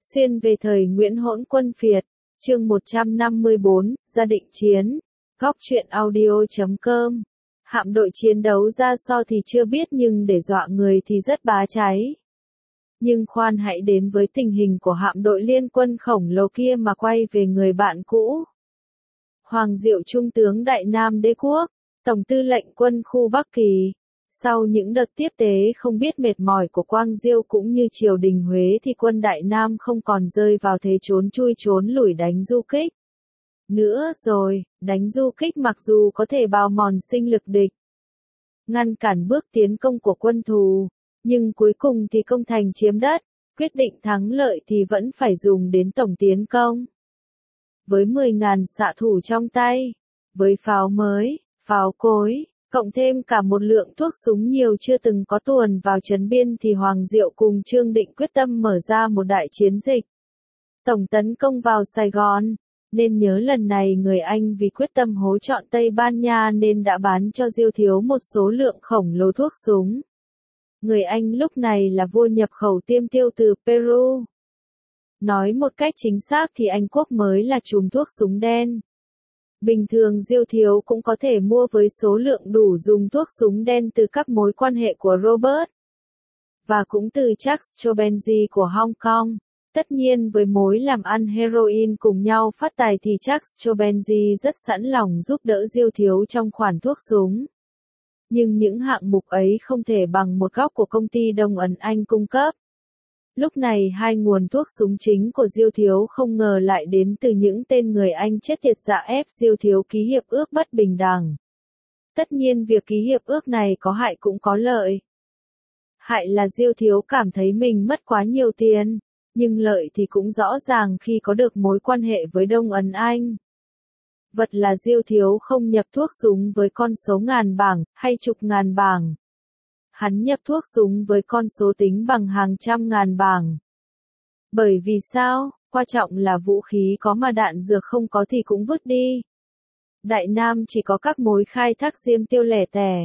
Xuyên về thời Nguyễn Hỗn Quân Phiệt, chương 154, Gia định chiến. Góc truyện audio.com. Hạm đội chiến đấu ra so thì chưa biết nhưng để dọa người thì rất bá cháy. Nhưng khoan hãy đến với tình hình của hạm đội liên quân khổng lồ kia mà quay về người bạn cũ. Hoàng Diệu Trung tướng Đại Nam Đế Quốc, Tổng tư lệnh quân khu Bắc Kỳ. Sau những đợt tiếp tế không biết mệt mỏi của Quang Diêu cũng như triều đình Huế thì quân Đại Nam không còn rơi vào thế trốn chui trốn lủi đánh du kích. Nữa rồi, đánh du kích mặc dù có thể bào mòn sinh lực địch, ngăn cản bước tiến công của quân thù, nhưng cuối cùng thì công thành chiếm đất, quyết định thắng lợi thì vẫn phải dùng đến tổng tiến công. Với 10.000 xạ thủ trong tay, với pháo mới, pháo cối, cộng thêm cả một lượng thuốc súng nhiều chưa từng có tuồn vào trấn biên thì Hoàng Diệu cùng Trương Định quyết tâm mở ra một đại chiến dịch. Tổng tấn công vào Sài Gòn, nên nhớ lần này người Anh vì quyết tâm hối chọn Tây Ban Nha nên đã bán cho Diêu Thiếu một số lượng khổng lồ thuốc súng. Người Anh lúc này là vua nhập khẩu tiêm tiêu từ Peru. Nói một cách chính xác thì Anh quốc mới là chùm thuốc súng đen. Bình thường Diêu Thiếu cũng có thể mua với số lượng đủ dùng thuốc súng đen từ các mối quan hệ của Robert. Và cũng từ Charles Chobenzi của Hong Kong. Tất nhiên với mối làm ăn heroin cùng nhau phát tài thì Charles Chobenzi rất sẵn lòng giúp đỡ Diêu Thiếu trong khoản thuốc súng. Nhưng những hạng mục ấy không thể bằng một góc của công ty Đông Ấn Anh cung cấp. Lúc này hai nguồn thuốc súng chính của Diêu Thiếu không ngờ lại đến từ những tên người Anh chết tiệt dạ ép Diêu Thiếu ký hiệp ước bất bình đẳng. Tất nhiên việc ký hiệp ước này có hại cũng có lợi. Hại là Diêu Thiếu cảm thấy mình mất quá nhiều tiền, nhưng lợi thì cũng rõ ràng khi có được mối quan hệ với Đông Ấn Anh. Vật là Diêu Thiếu không nhập thuốc súng với con số ngàn bảng, hay chục ngàn bảng. Hắn nhập thuốc súng với con số tính bằng hàng trăm ngàn bảng. Bởi vì sao? Quan trọng là vũ khí có mà đạn dược không có thì cũng vứt đi. Đại Nam chỉ có các mối khai thác diêm tiêu lẻ tẻ,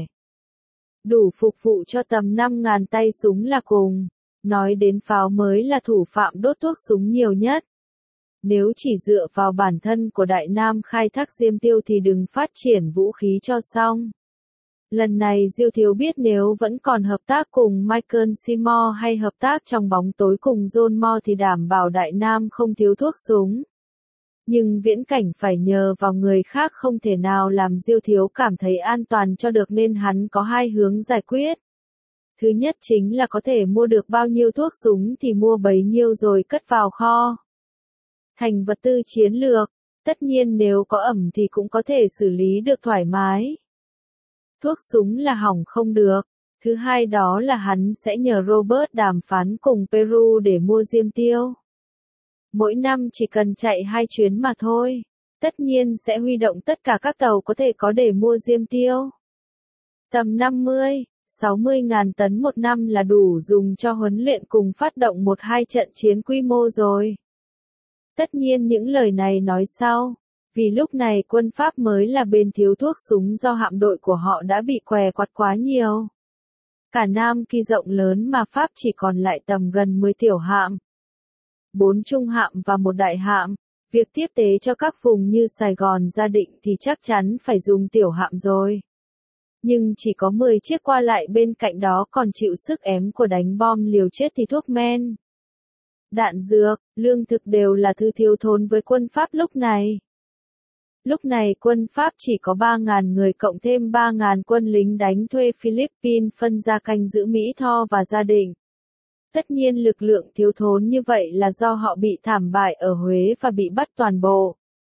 đủ phục vụ cho tầm 5.000 tay súng là cùng. Nói đến pháo mới là thủ phạm đốt thuốc súng nhiều nhất. Nếu chỉ dựa vào bản thân của Đại Nam khai thác diêm tiêu thì đừng phát triển vũ khí cho xong. Lần này Diêu Thiếu biết nếu vẫn còn hợp tác cùng Michael Seymour hay hợp tác trong bóng tối cùng John Moore thì đảm bảo Đại Nam không thiếu thuốc súng. Nhưng viễn cảnh phải nhờ vào người khác không thể nào làm Diêu Thiếu cảm thấy an toàn cho được nên hắn có hai hướng giải quyết. Thứ nhất chính là có thể mua được bao nhiêu thuốc súng thì mua bấy nhiêu rồi cất vào kho. Thành vật tư chiến lược, tất nhiên nếu có ẩm thì cũng có thể xử lý được thoải mái. Thuốc súng là hỏng không được. Thứ hai đó là hắn sẽ nhờ Robert đàm phán cùng Peru để mua diêm tiêu. Mỗi năm chỉ cần chạy 2 chuyến mà thôi. Tất nhiên sẽ huy động tất cả các tàu có thể có để mua diêm tiêu. Tầm 50-60 ngàn tấn một năm là đủ dùng cho huấn luyện cùng phát động 1-2 trận chiến quy mô rồi. Tất nhiên những lời này nói sau. Vì lúc này quân Pháp mới là bên thiếu thuốc súng do hạm đội của họ đã bị què quặt quá nhiều. Cả Nam Kỳ rộng lớn mà Pháp chỉ còn lại tầm gần 10 tiểu hạm, 4 trung hạm và một đại hạm. Việc tiếp tế cho các vùng như Sài Gòn Gia Định thì chắc chắn phải dùng tiểu hạm rồi. Nhưng chỉ có 10 chiếc qua lại bên cạnh đó còn chịu sức ém của đánh bom liều chết thì thuốc men, đạn dược, lương thực đều là thứ thiếu thốn với quân Pháp lúc này. Lúc này quân Pháp chỉ có 3.000 người cộng thêm 3.000 quân lính đánh thuê Philippines phân ra canh giữ Mỹ Tho và Gia Định. Tất nhiên lực lượng thiếu thốn như vậy là do họ bị thảm bại ở Huế và bị bắt toàn bộ.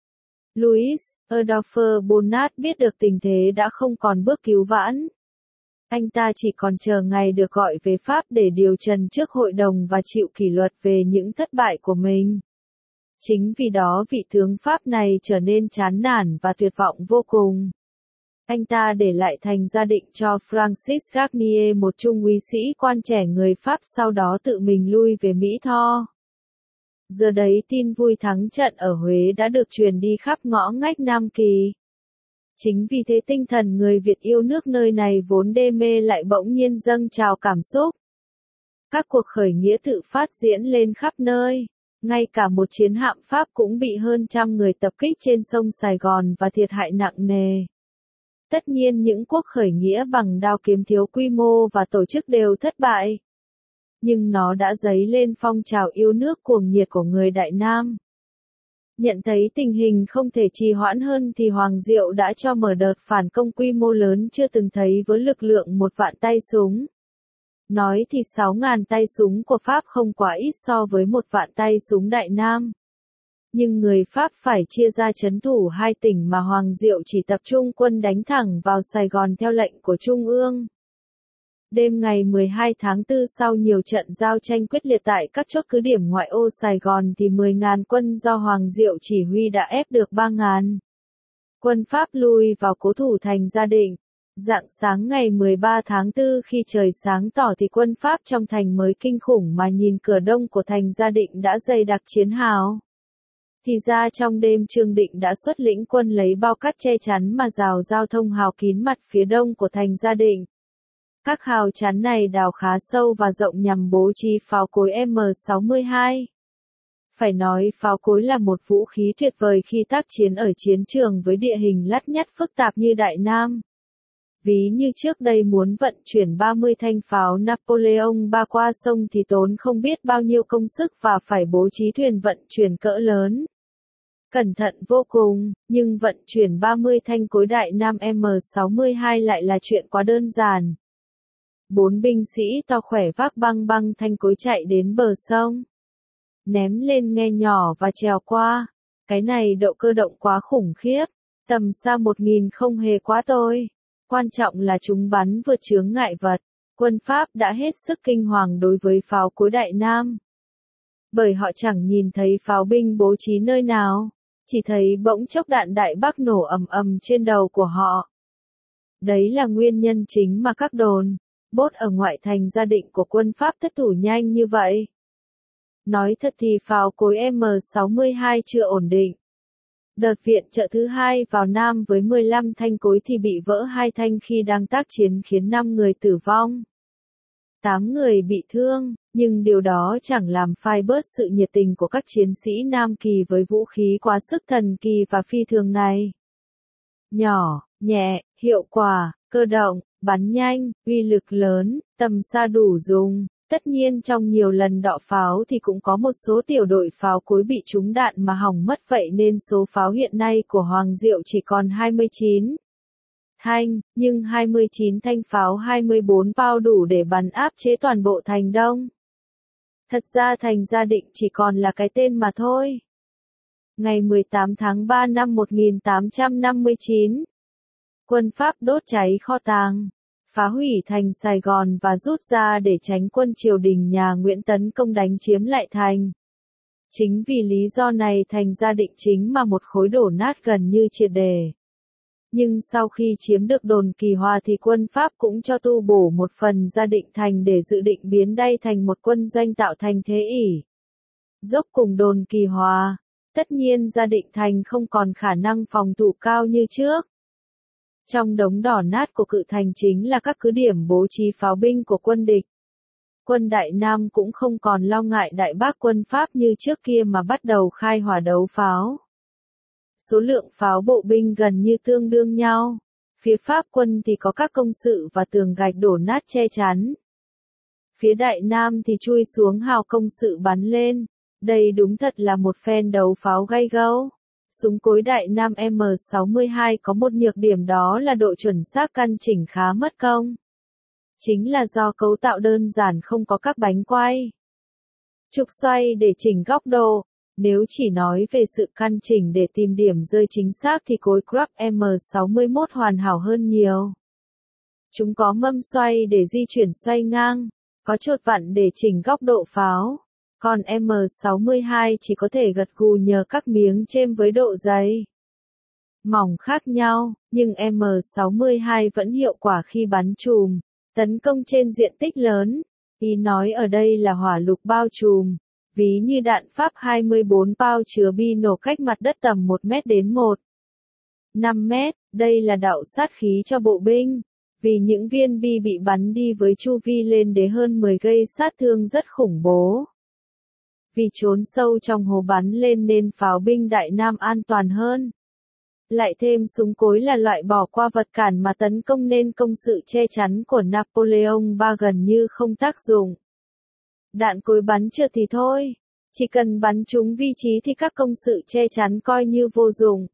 Louis Adolphe Bonaparte biết được tình thế đã không còn bước cứu vãn. Anh ta chỉ còn chờ ngày được gọi về Pháp để điều trần trước hội đồng và chịu kỷ luật về những thất bại của mình. Chính vì đó vị tướng Pháp này trở nên chán nản và tuyệt vọng vô cùng. Anh ta để lại thành Gia Định cho Francis Garnier một trung úy sĩ quan trẻ người Pháp sau đó tự mình lui về Mỹ Tho. Giờ đấy tin vui thắng trận ở Huế đã được truyền đi khắp ngõ ngách Nam Kỳ. Chính vì thế tinh thần người Việt yêu nước nơi này vốn đê mê lại bỗng nhiên dâng trào cảm xúc. Các cuộc khởi nghĩa tự phát diễn lên khắp nơi. Ngay cả một chiến hạm Pháp cũng bị hơn 100 người tập kích trên sông Sài Gòn và thiệt hại nặng nề. Tất nhiên những cuộc khởi nghĩa bằng đao kiếm thiếu quy mô và tổ chức đều thất bại. Nhưng nó đã dấy lên phong trào yêu nước cuồng nhiệt của người Đại Nam. Nhận thấy tình hình không thể trì hoãn hơn thì Hoàng Diệu đã cho mở đợt phản công quy mô lớn chưa từng thấy với lực lượng 1 vạn tay súng. Nói thì 6.000 tay súng của Pháp không quá ít so với 1 vạn tay súng Đại Nam. Nhưng người Pháp phải chia ra trấn thủ 2 tỉnh mà Hoàng Diệu chỉ tập trung quân đánh thẳng vào Sài Gòn theo lệnh của Trung ương. Đêm ngày 12 tháng 4 sau nhiều trận giao tranh quyết liệt tại các chốt cứ điểm ngoại ô Sài Gòn thì 10.000 quân do Hoàng Diệu chỉ huy đã ép được 3.000 quân Pháp lui vào cố thủ thành Gia Định. Rạng sáng ngày 13 tháng 4 khi trời sáng tỏ thì quân Pháp trong thành mới kinh khủng mà nhìn cửa đông của thành Gia Định đã dày đặc chiến hào. Thì ra trong đêm Trương Định đã xuất lĩnh quân lấy bao cát che chắn mà rào giao thông hào kín mặt phía đông của thành Gia Định. Các hào chắn này đào khá sâu và rộng nhằm bố trí pháo cối M62. Phải nói pháo cối là một vũ khí tuyệt vời khi tác chiến ở chiến trường với địa hình lắt nhắt phức tạp như Đại Nam. Ví như trước đây muốn vận chuyển 30 thanh pháo Napoleon III qua sông thì tốn không biết bao nhiêu công sức và phải bố trí thuyền vận chuyển cỡ lớn. Cẩn thận vô cùng, nhưng vận chuyển 30 thanh cối Đại Nam M62 lại là chuyện quá đơn giản. 4 binh sĩ to khỏe vác băng thanh cối chạy đến bờ sông. Ném lên nghe nhỏ và trèo qua. Cái này độ cơ động quá khủng khiếp. Tầm xa 1.000 không hề quá tôi. Quan trọng là chúng bắn vượt chướng ngại vật. Quân Pháp đã hết sức kinh hoàng đối với pháo cối Đại Nam. Bởi họ chẳng nhìn thấy pháo binh bố trí nơi nào. Chỉ thấy bỗng chốc đạn Đại Bác nổ ầm ầm trên đầu của họ. Đấy là nguyên nhân chính mà các đồn bốt ở ngoại thành Gia Định của quân Pháp thất thủ nhanh như vậy. Nói thật thì pháo cối M62 chưa ổn định. Đợt viện trợ thứ 2 vào Nam với 15 thanh cối thì bị vỡ 2 thanh khi đang tác chiến khiến 5 người tử vong. 8 người bị thương, nhưng điều đó chẳng làm phai bớt sự nhiệt tình của các chiến sĩ Nam Kỳ với vũ khí quá sức thần kỳ và phi thường này. Nhỏ, nhẹ, hiệu quả, cơ động, bắn nhanh, uy lực lớn, tầm xa đủ dùng. Tất nhiên trong nhiều lần đọ pháo thì cũng có một số tiểu đội pháo cối bị trúng đạn mà hỏng mất, vậy nên số pháo hiện nay của Hoàng Diệu chỉ còn 29 thanh, nhưng 29 thanh pháo 24 bao đủ để bắn áp chế toàn bộ thành Đông. Thật ra thành Gia Định chỉ còn là cái tên mà thôi. Ngày 18 tháng 3 năm 1859, quân Pháp đốt cháy kho tàng, phá hủy thành Sài Gòn và rút ra để tránh quân triều đình nhà Nguyễn tấn công đánh chiếm lại thành. Chính vì lý do này thành Gia Định chính mà một khối đổ nát gần như triệt để. Nhưng sau khi chiếm được đồn Kỳ Hòa thì quân Pháp cũng cho tu bổ một phần Gia Định thành để dự định biến đây thành một quân doanh tạo thành thế ỷ. Dốc cùng đồn Kỳ Hòa, tất nhiên Gia Định thành không còn khả năng phòng thủ cao như trước. Trong đống đổ nát của cự thành chính là các cứ điểm bố trí pháo binh của quân địch. Quân Đại Nam cũng không còn lo ngại Đại Bác quân Pháp như trước kia mà bắt đầu khai hỏa đấu pháo. Số lượng pháo bộ binh gần như tương đương nhau. Phía Pháp quân thì có các công sự và tường gạch đổ nát che chắn. Phía Đại Nam thì chui xuống hào công sự bắn lên. Đây đúng thật là một phen đấu pháo gay gẫu. Súng cối Đại Nam M62 có một nhược điểm, đó là độ chuẩn xác căn chỉnh khá mất công. Chính là do cấu tạo đơn giản không có các bánh quay, trục xoay để chỉnh góc độ. Nếu chỉ nói về sự căn chỉnh để tìm điểm rơi chính xác thì cối Krupp M61 hoàn hảo hơn nhiều. Chúng có mâm xoay để di chuyển xoay ngang, có chột vặn để chỉnh góc độ pháo. Còn M62 chỉ có thể gật gù nhờ các miếng chêm với độ dày, mỏng khác nhau, nhưng M62 vẫn hiệu quả khi bắn chùm, tấn công trên diện tích lớn. Ý nói ở đây là hỏa lực bao trùm, ví như đạn Pháp 24 bao chứa bi nổ cách mặt đất tầm 1 mét đến 1,5 mét, đây là đạo sát khí cho bộ binh, vì những viên bi bị bắn đi với chu vi lên đến hơn 10 gây sát thương rất khủng bố. Vì trốn sâu trong hồ bắn lên nên pháo binh Đại Nam an toàn hơn. Lại thêm súng cối là loại bỏ qua vật cản mà tấn công nên công sự che chắn của Napoleon III gần như không tác dụng. Đạn cối bắn trượt thì thôi, chỉ cần bắn trúng vị trí thì các công sự che chắn coi như vô dụng.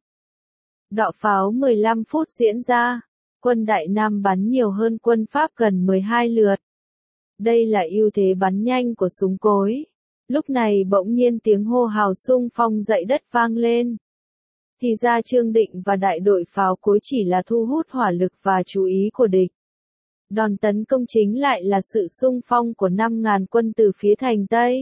Đọ pháo 15 phút diễn ra, quân Đại Nam bắn nhiều hơn quân Pháp gần 12 lượt. Đây là ưu thế bắn nhanh của súng cối. Lúc này bỗng nhiên tiếng hô hào xung phong dậy đất vang lên. Thì ra Trương Định và đại đội pháo cối chỉ là thu hút hỏa lực và chú ý của địch. Đòn tấn công chính lại là sự xung phong của 5.000 quân từ phía thành Tây.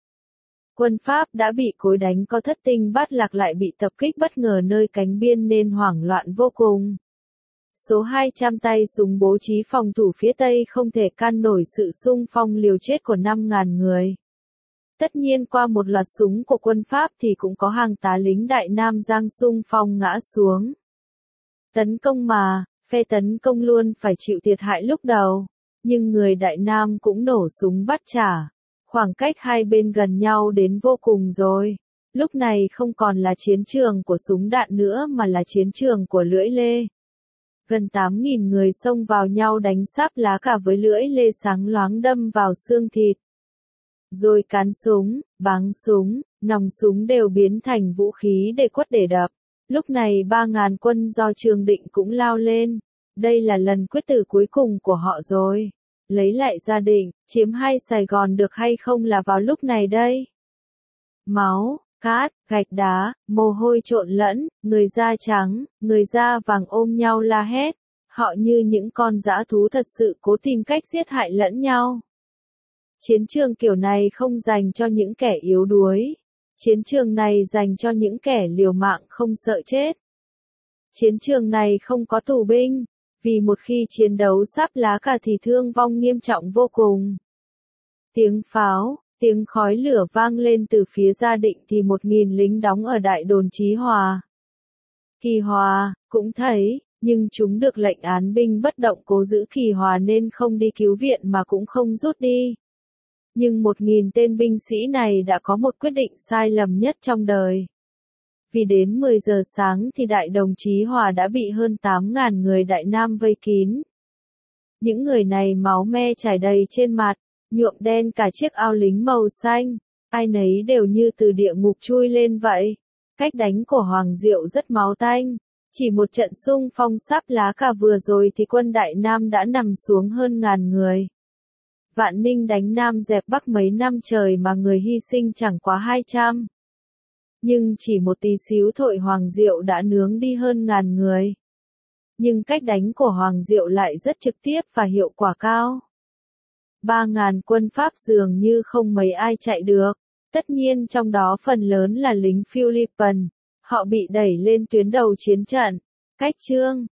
Quân Pháp đã bị cối đánh có thất tinh bát lạc lại bị tập kích bất ngờ nơi cánh biên nên hoảng loạn vô cùng. Số 200 tay súng bố trí phòng thủ phía Tây không thể can nổi sự xung phong liều chết của 5.000 người. Tất nhiên qua một loạt súng của quân Pháp thì cũng có hàng tá lính Đại Nam giang xung phong ngã xuống. Tấn công mà, phe tấn công luôn phải chịu thiệt hại lúc đầu, nhưng người Đại Nam cũng nổ súng bắt trả. Khoảng cách hai bên gần nhau đến vô cùng rồi. Lúc này không còn là chiến trường của súng đạn nữa mà là chiến trường của lưỡi lê. Gần 8.000 người xông vào nhau đánh sáp lá cả với lưỡi lê sáng loáng đâm vào xương thịt. Rồi cán súng, báng súng, nòng súng đều biến thành vũ khí để quất để đập. Lúc này 3.000 quân do Trương Định cũng lao lên. Đây là lần quyết tử cuối cùng của họ rồi. Lấy lại gia đình, chiếm hay Sài Gòn được hay không là vào lúc này đây. Máu, cát, gạch đá, mồ hôi trộn lẫn, người da trắng, người da vàng ôm nhau la hét. Họ như những con dã thú thật sự cố tìm cách giết hại lẫn nhau. Chiến trường kiểu này không dành cho những kẻ yếu đuối. Chiến trường này dành cho những kẻ liều mạng không sợ chết. Chiến trường này không có tù binh. Vì một khi chiến đấu sắp lá cả thì thương vong nghiêm trọng vô cùng. Tiếng pháo, tiếng khói lửa vang lên từ phía Gia Định thì 1.000 lính đóng ở đại đồn Chí Hòa. Kỳ Hòa, cũng thấy, nhưng chúng được lệnh án binh bất động cố giữ Kỳ Hòa nên không đi cứu viện mà cũng không rút đi. Nhưng 1.000 tên binh sĩ này đã có một quyết định sai lầm nhất trong đời. Vì đến 10 giờ sáng thì đại đồng Chí Hòa đã bị hơn 8.000 người Đại Nam vây kín. Những người này máu me chảy đầy trên mặt, nhuộm đen cả chiếc áo lính màu xanh, ai nấy đều như từ địa ngục chui lên vậy. Cách đánh của Hoàng Diệu rất máu tanh, chỉ một trận xung phong sáp lá cả vừa rồi thì quân Đại Nam đã nằm xuống hơn 1.000 người. Vạn Ninh đánh Nam dẹp Bắc mấy năm trời mà người hy sinh chẳng quá 200. Nhưng chỉ một tí xíu thôi Hoàng Diệu đã nướng đi hơn 1.000 người. Nhưng cách đánh của Hoàng Diệu lại rất trực tiếp và hiệu quả cao. 3.000 quân Pháp dường như không mấy ai chạy được. Tất nhiên trong đó phần lớn là lính Philippines. Họ bị đẩy lên tuyến đầu chiến trận. Cách Trương